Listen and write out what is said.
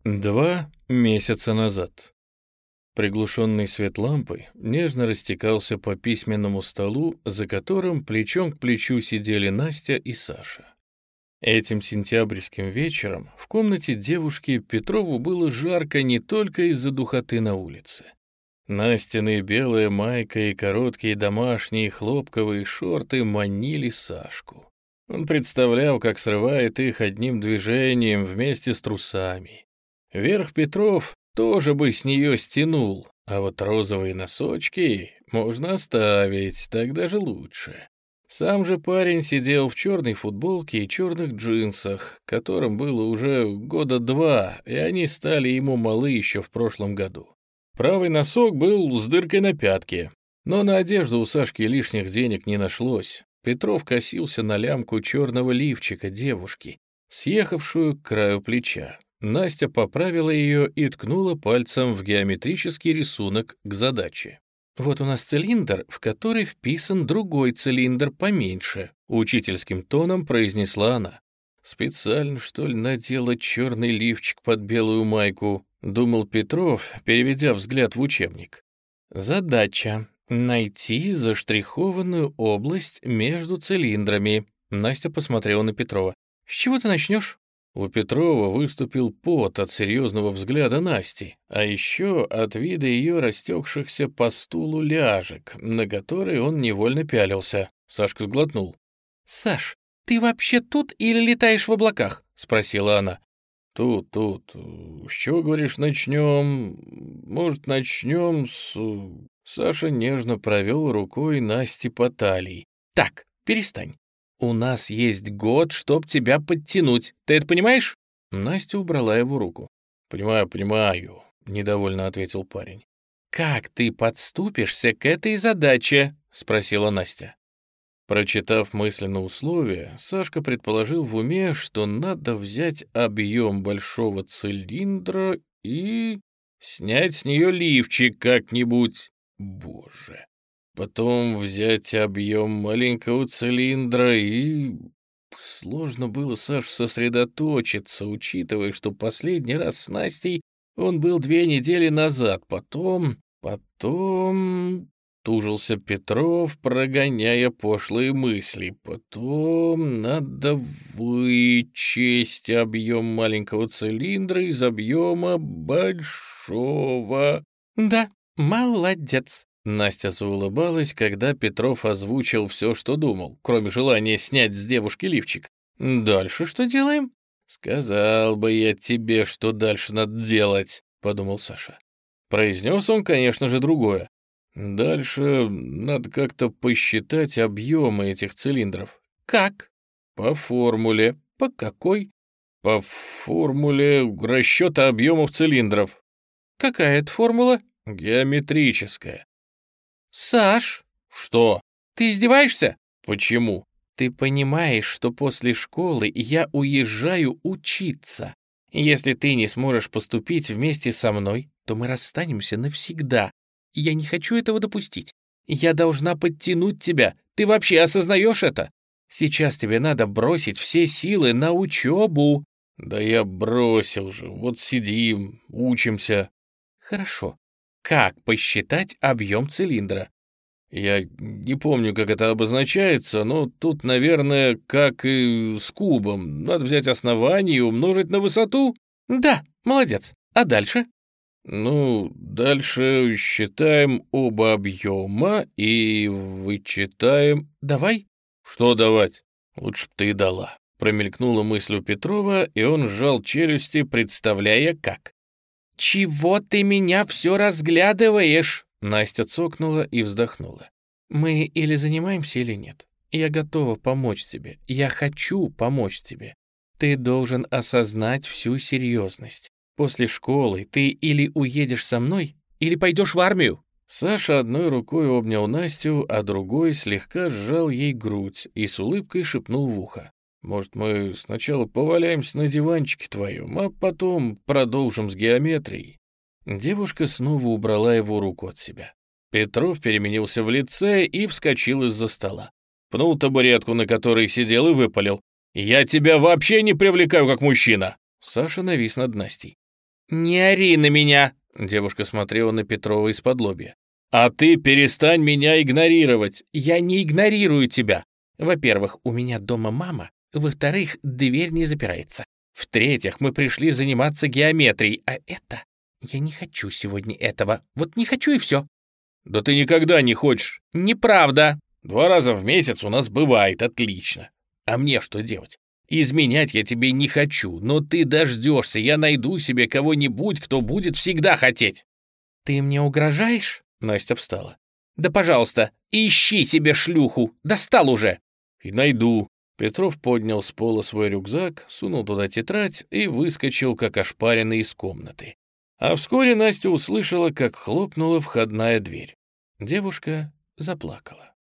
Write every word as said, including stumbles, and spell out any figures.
Два месяца назад. Приглушенный свет лампы нежно растекался по письменному столу, за которым плечом к плечу сидели Настя и Саша. Этим сентябрьским вечером в комнате девушки Петрову было жарко не только из-за духоты на улице. Настины белая майка и короткие домашние хлопковые шорты манили Сашку. Он представлял, как срывает их одним движением вместе с трусами. Верх Петров тоже бы с нее стянул, а вот розовые носочки можно оставить, так даже лучше. Сам же парень сидел в черной футболке и черных джинсах, которым было уже года два, и они стали ему малы еще в прошлом году. Правый носок был с дыркой на пятке, но на одежду у Сашки лишних денег не нашлось. Петров косился на лямку черного лифчика девушки, съехавшую к краю плеча. Настя поправила ее и ткнула пальцем в геометрический рисунок к задаче. «Вот у нас цилиндр, в который вписан другой цилиндр поменьше», учительским тоном произнесла она. «Специально, что ли, надела черный лифчик под белую майку», думал Петров, переведя взгляд в учебник. «Задача — найти заштрихованную область между цилиндрами». Настя посмотрела на Петрова. «С чего ты начнешь?» У Петрова выступил пот от серьезного взгляда Насти, а еще от вида ее растекшихся по стулу ляжек, на которые он невольно пялился. Сашка сглотнул. «Саш, ты вообще тут или летаешь в облаках?» — спросила она. «Тут, тут. С чего, говоришь, начнем? Может, начнем с...» Саша нежно провел рукой Насти по талии. «Так, перестань. У нас есть год, чтоб тебя подтянуть. Ты это понимаешь?» Настя убрала его руку. «Понимаю, понимаю», — недовольно ответил парень. «Как ты подступишься к этой задаче?» — спросила Настя. Прочитав мысленно условия, Сашка предположил в уме, что надо взять объем большого цилиндра и снять с нее лифчик как-нибудь. Боже. Потом взять объем маленького цилиндра и... Сложно было Саше сосредоточиться, учитывая, что последний раз с Настей он был две недели назад. Потом... Потом... Тужился Петров, прогоняя пошлые мысли. Потом надо вычесть объем маленького цилиндра из объема большого. «Да, молодец». Настя заулыбалась, когда Петров озвучил все, что думал, кроме желания снять с девушки лифчик. «Дальше что делаем?» «Сказал бы я тебе, что дальше надо делать», — подумал Саша. Произнес он, конечно же, другое. «Дальше надо как-то посчитать объемы этих цилиндров». «Как?» «По формуле». «По какой?» «По формуле расчета объемов цилиндров». «Какая это формула?» «Геометрическая». «Саш!» «Что?» «Ты издеваешься?» «Почему?» «Ты понимаешь, что после школы я уезжаю учиться. Если ты не сможешь поступить вместе со мной, то мы расстанемся навсегда. Я не хочу этого допустить. Я должна подтянуть тебя. Ты вообще осознаешь это? Сейчас тебе надо бросить все силы на учебу». «Да я бросил же. Вот сидим, учимся». «Хорошо. Как посчитать объем цилиндра?» «Я не помню, как это обозначается, но тут, наверное, как и с кубом. Надо взять основание и умножить на высоту». «Да, молодец. А дальше?» «Ну, дальше считаем оба объема и вычитаем...» «Давай». «Что давать? Лучше б ты дала». Промелькнула мысль у Петрова, и он сжал челюсти, представляя, как. «Чего ты меня все разглядываешь?» Настя цокнула и вздохнула. «Мы или занимаемся, или нет. Я готова помочь тебе. Я хочу помочь тебе. Ты должен осознать всю серьезность. После школы ты или уедешь со мной, или пойдешь в армию». Саша одной рукой обнял Настю, а другой слегка сжал ей грудь и с улыбкой шепнул в ухо. «Может, мы сначала поваляемся на диванчике твоем, а потом продолжим с геометрией?» Девушка снова убрала его руку от себя. Петров переменился в лице и вскочил из-за стола. Пнул табуретку, на которой сидел, и выпалил. «Я тебя вообще не привлекаю как мужчина!» Саша навис над Настей. «Не ори на меня!» — девушка смотрела на Петрова из-под лобья. «А ты перестань меня игнорировать!» «Я не игнорирую тебя! Во-первых, у меня дома мама, во-вторых, дверь не запирается. В-третьих, мы пришли заниматься геометрией, а это... Я не хочу сегодня этого. Вот не хочу и все». «Да ты никогда не хочешь». «Неправда. Два раза в месяц у нас бывает, отлично. А мне что делать? Изменять я тебе не хочу, но ты дождешься, я найду себе кого-нибудь, кто будет всегда хотеть». «Ты мне угрожаешь?» Настя встала. «Да, пожалуйста, ищи себе шлюху. Достал уже». «И найду». Петров поднял с пола свой рюкзак, сунул туда тетрадь и выскочил, как ошпаренный, из комнаты. А вскоре Настя услышала, как хлопнула входная дверь. Девушка заплакала.